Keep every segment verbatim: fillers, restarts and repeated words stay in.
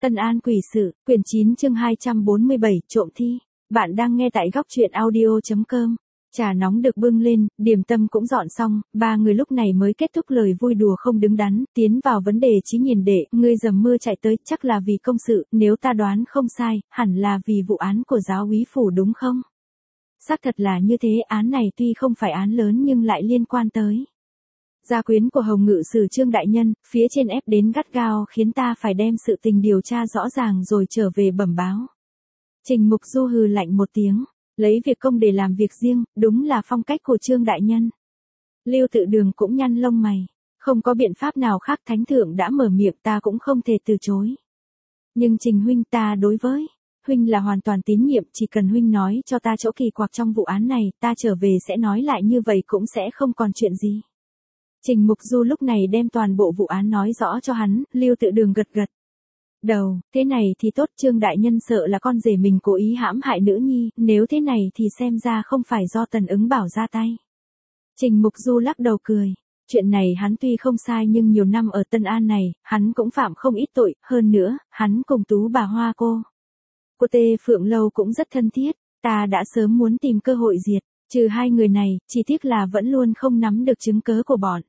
Tân An quỷ sự, quyển chín chương hai trăm bốn mươi bảy, trộm thi. Bạn đang nghe tại góc truyện audio chấm com. Trà nóng được bưng lên, điểm tâm cũng dọn xong, ba người lúc này mới kết thúc lời vui đùa không đứng đắn, tiến vào vấn đề chí nhìn đệ, ngươi dầm mưa chạy tới, chắc là vì công sự, nếu ta đoán không sai, hẳn là vì vụ án của giáo úy phủ đúng không? Xác thật là như thế, án này tuy không phải án lớn nhưng lại liên quan tới gia quyến của Hồng Ngự Sử Trương đại nhân, phía trên ép đến gắt gao khiến ta phải đem sự tình điều tra rõ ràng rồi trở về bẩm báo. Trình Mục Du hừ lạnh một tiếng, lấy việc công để làm việc riêng, đúng là phong cách của Trương đại nhân. Lưu Tự Đường cũng nhăn lông mày, không có biện pháp nào khác, thánh thượng đã mở miệng, ta cũng không thể từ chối. Nhưng Trình huynh, ta đối với huynh là hoàn toàn tín nhiệm, chỉ cần huynh nói cho ta chỗ kỳ quặc trong vụ án này, ta trở về sẽ nói lại, như vậy cũng sẽ không còn chuyện gì. Trình Mục Du lúc này đem toàn bộ vụ án nói rõ cho hắn, Lưu Tự Đường gật gật đầu, thế này thì tốt, Trương đại nhân sợ là con rể mình cố ý hãm hại nữ nhi, nếu thế này thì xem ra không phải do Tần Ứng Bảo ra tay. Trình Mục Du lắc đầu cười, chuyện này hắn tuy không sai nhưng nhiều năm ở Tân An này, hắn cũng phạm không ít tội, hơn nữa, hắn cùng Tú bà Hoa cô. Cô Tê Phượng Lâu cũng rất thân thiết, ta đã sớm muốn tìm cơ hội diệt trừ hai người này, chỉ tiếc là vẫn luôn không nắm được chứng cớ của bọn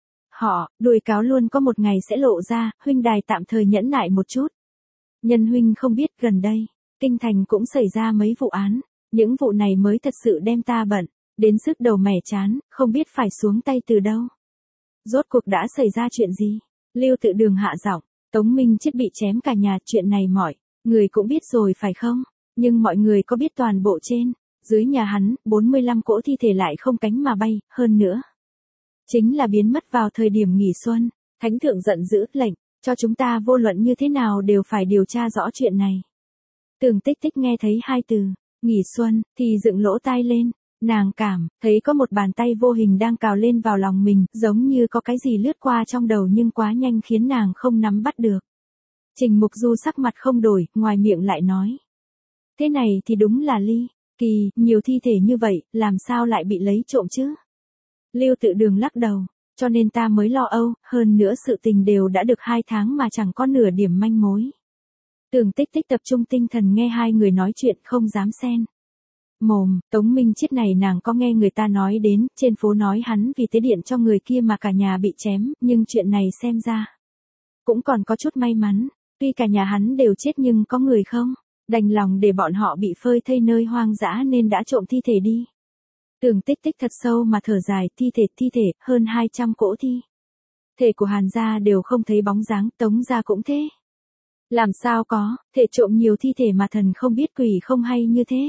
họ, đuổi cáo luôn có một ngày sẽ lộ ra, huynh đài tạm thời nhẫn nại một chút. Nhân huynh không biết, gần đây, kinh thành cũng xảy ra mấy vụ án, những vụ này mới thật sự đem ta bận đến sức đầu mẻ chán, không biết phải xuống tay từ đâu. Rốt cuộc đã xảy ra chuyện gì? Lưu Tự Đường hạ giọng, Tống Minh Chết bị chém cả nhà, chuyện này mọi người cũng biết rồi phải không? Nhưng mọi người có biết toàn bộ trên dưới nhà hắn, bốn mươi lăm cỗ thi thể lại không cánh mà bay, hơn nữa chính là biến mất vào thời điểm nghỉ xuân. Thánh thượng giận dữ, lệnh cho chúng ta vô luận như thế nào đều phải điều tra rõ chuyện này. Tường Tích Tích nghe thấy hai từ nghỉ xuân thì dựng lỗ tai lên, nàng cảm thấy có một bàn tay vô hình đang cào lên vào lòng mình, giống như có cái gì lướt qua trong đầu nhưng quá nhanh khiến nàng không nắm bắt được. Trình Mục Du sắc mặt không đổi, ngoài miệng lại nói, thế này thì đúng là ly kỳ, nhiều thi thể như vậy, làm sao lại bị lấy trộm chứ? Lưu Tự Đường lắc đầu, cho nên ta mới lo âu, hơn nữa sự tình đều đã được hai tháng mà chẳng có nửa điểm manh mối. Tường Tích Tích tập trung tinh thần nghe hai người nói chuyện, không dám xen mồm. Tống Minh Chết này nàng có nghe người ta nói đến, trên phố nói hắn vì tế điện cho người kia mà cả nhà bị chém, nhưng chuyện này xem ra cũng còn có chút may mắn, tuy cả nhà hắn đều chết nhưng có người không đành lòng để bọn họ bị phơi thây nơi hoang dã nên đã trộm thi thể đi. Tường Tích Tích thật sâu mà thở dài, thi thể thi thể, hơn hai trăm cỗ thi thể của Hàn gia đều không thấy bóng dáng, Tống gia cũng thế. Làm sao có thể trộm nhiều thi thể mà thần không biết quỷ không hay như thế?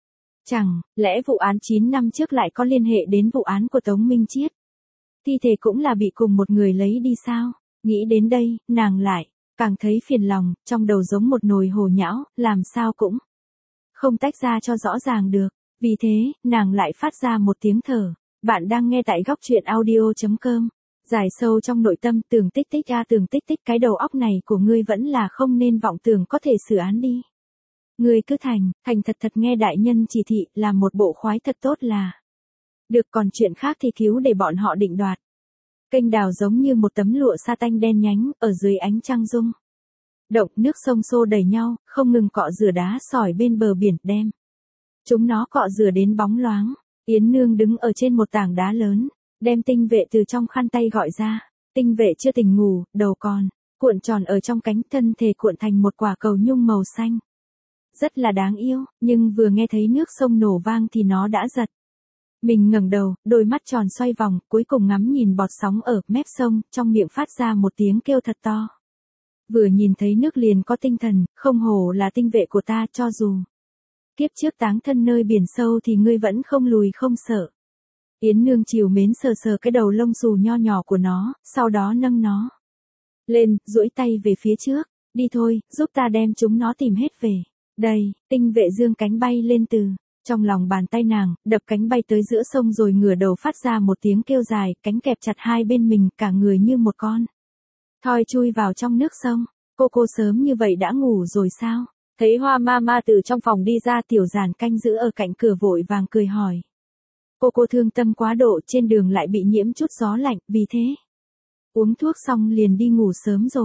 Chẳng lẽ vụ án chín năm trước lại có liên hệ đến vụ án của Tống Minh Chiết? Thi thể cũng là bị cùng một người lấy đi sao? Nghĩ đến đây, nàng lại càng thấy phiền lòng, trong đầu giống một nồi hồ nhão, làm sao cũng không tách ra cho rõ ràng được. Vì thế, nàng lại phát ra một tiếng thở. Bạn đang nghe tại góc truyện audio chấm com. Giải sâu trong nội tâm, Tường Tích Tích a Tường Tích Tích, cái đầu óc này của ngươi vẫn là không nên vọng tưởng có thể xử án đi. Ngươi cứ thành, thành thật thật nghe đại nhân chỉ thị, làm một bộ khoái thật tốt là được, còn chuyện khác thì cứu để bọn họ định đoạt. Kênh đào giống như một tấm lụa sa tanh đen nhánh, ở dưới ánh trăng rung động, nước sông xô đẩy nhau, không ngừng cọ rửa đá sỏi bên bờ biển, đem chúng nó cọ rửa đến bóng loáng. Yến Nương đứng ở trên một tảng đá lớn, đem Tinh Vệ từ trong khăn tay gọi ra. Tinh Vệ chưa tỉnh ngủ, đầu còn cuộn tròn ở trong cánh, thân thể cuộn thành một quả cầu nhung màu xanh. Rất là đáng yêu, nhưng vừa nghe thấy nước sông nổ vang thì nó đã giật mình ngẩng đầu, đôi mắt tròn xoay vòng, cuối cùng ngắm nhìn bọt sóng ở mép sông, trong miệng phát ra một tiếng kêu thật to. Vừa nhìn thấy nước liền có tinh thần, không hổ là Tinh Vệ của ta, cho dù kiếp trước táng thân nơi biển sâu thì ngươi vẫn không lùi không sợ. Yến Nương chiều mến sờ sờ cái đầu lông xù nho nhỏ của nó, sau đó nâng nó lên, duỗi tay về phía trước, đi thôi, giúp ta đem chúng nó tìm hết về đây. Tinh Vệ dương cánh bay lên từ trong lòng bàn tay nàng, đập cánh bay tới giữa sông rồi ngửa đầu phát ra một tiếng kêu dài, cánh kẹp chặt hai bên mình, cả người như một con thoi chui vào trong nước sông. Cô cô sớm như vậy đã ngủ rồi sao? Thấy Hoa Mama từ trong phòng đi ra, Tiểu Giản canh giữ ở cạnh cửa vội vàng cười hỏi. Cô cô thương tâm quá độ, trên đường lại bị nhiễm chút gió lạnh, vì thế uống thuốc xong liền đi ngủ sớm rồi.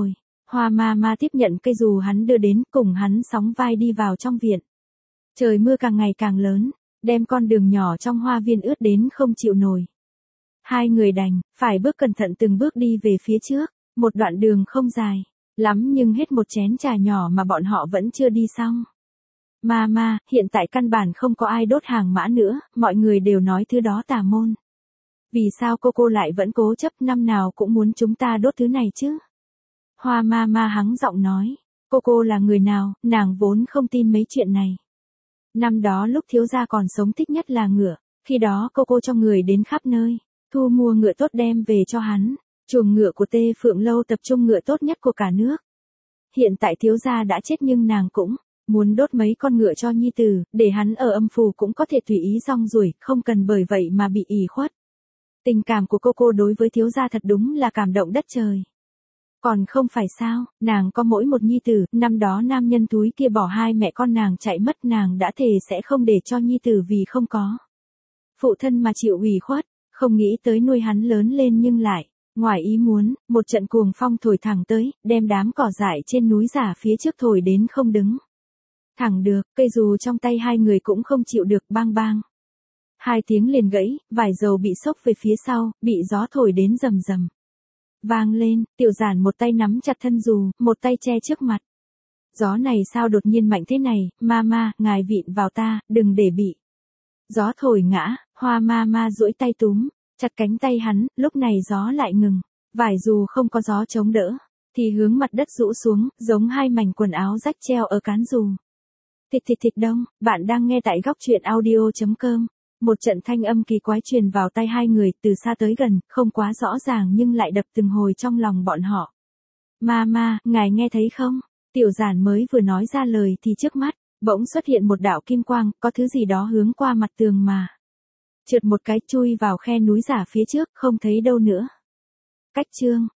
Hoa ma ma tiếp nhận cây dù hắn đưa đến, cùng hắn sóng vai đi vào trong viện. Trời mưa càng ngày càng lớn, đem con đường nhỏ trong hoa viên ướt đến không chịu nổi. Hai người đành, phải bước cẩn thận từng bước đi về phía trước, một đoạn đường không dài, lắm nhưng hết một chén trà nhỏ mà bọn họ vẫn chưa đi xong. Mama, hiện tại căn bản không có ai đốt hàng mã nữa, mọi người đều nói thứ đó tà môn. Vì sao cô cô lại vẫn cố chấp năm nào cũng muốn chúng ta đốt thứ này chứ? Hoa Mama hắng giọng nói, cô cô là người nào, nàng vốn không tin mấy chuyện này. Năm đó lúc thiếu gia còn sống thích nhất là ngựa, khi đó cô cô cho người đến khắp nơi, thu mua ngựa tốt đem về cho hắn, chuồng ngựa của Tê Phượng Lâu tập trung ngựa tốt nhất của cả nước. Hiện tại thiếu gia đã chết nhưng nàng cũng muốn đốt mấy con ngựa cho nhi tử, để hắn ở âm phủ cũng có thể tùy ý rong ruổi, không cần bởi vậy mà bị ỷ khuất. Tình cảm của cô cô đối với thiếu gia thật đúng là cảm động đất trời. Còn không phải sao, nàng có mỗi một nhi tử, năm đó nam nhân túi kia bỏ hai mẹ con nàng chạy mất, nàng đã thề sẽ không để cho nhi tử vì không có phụ thân mà chịu ủy khuất, không nghĩ tới nuôi hắn lớn lên nhưng lại, ngoài ý muốn, một trận cuồng phong thổi thẳng tới, đem đám cỏ dại trên núi giả phía trước thổi đến không đứng thẳng được, cây dù trong tay hai người cũng không chịu được, bang bang. Hai tiếng liền gãy, vải dầu bị xốc về phía sau, bị gió thổi đến rầm rầm vang lên, Tiểu Giản một tay nắm chặt thân dù, một tay che trước mặt. Gió này sao đột nhiên mạnh thế này, Mama, ngài vịn vào ta, đừng để bị gió thổi ngã. Hoa Mama duỗi tay túm chặt cánh tay hắn, lúc này gió lại ngừng, vải dù không có gió chống đỡ, thì hướng mặt đất rũ xuống, giống hai mảnh quần áo rách treo ở cán dù. Thịch thịch thịch đông, bạn đang nghe tại góc truyện audio chấm com. Một trận thanh âm kỳ quái truyền vào tai hai người, từ xa tới gần, không quá rõ ràng nhưng lại đập từng hồi trong lòng bọn họ. Mama, ngài nghe thấy không? Tiểu Giản mới vừa nói ra lời thì trước mắt, bỗng xuất hiện một đạo kim quang, có thứ gì đó hướng qua mặt tường mà trượt một cái chui vào khe núi giả phía trước, không thấy đâu nữa. Cách chương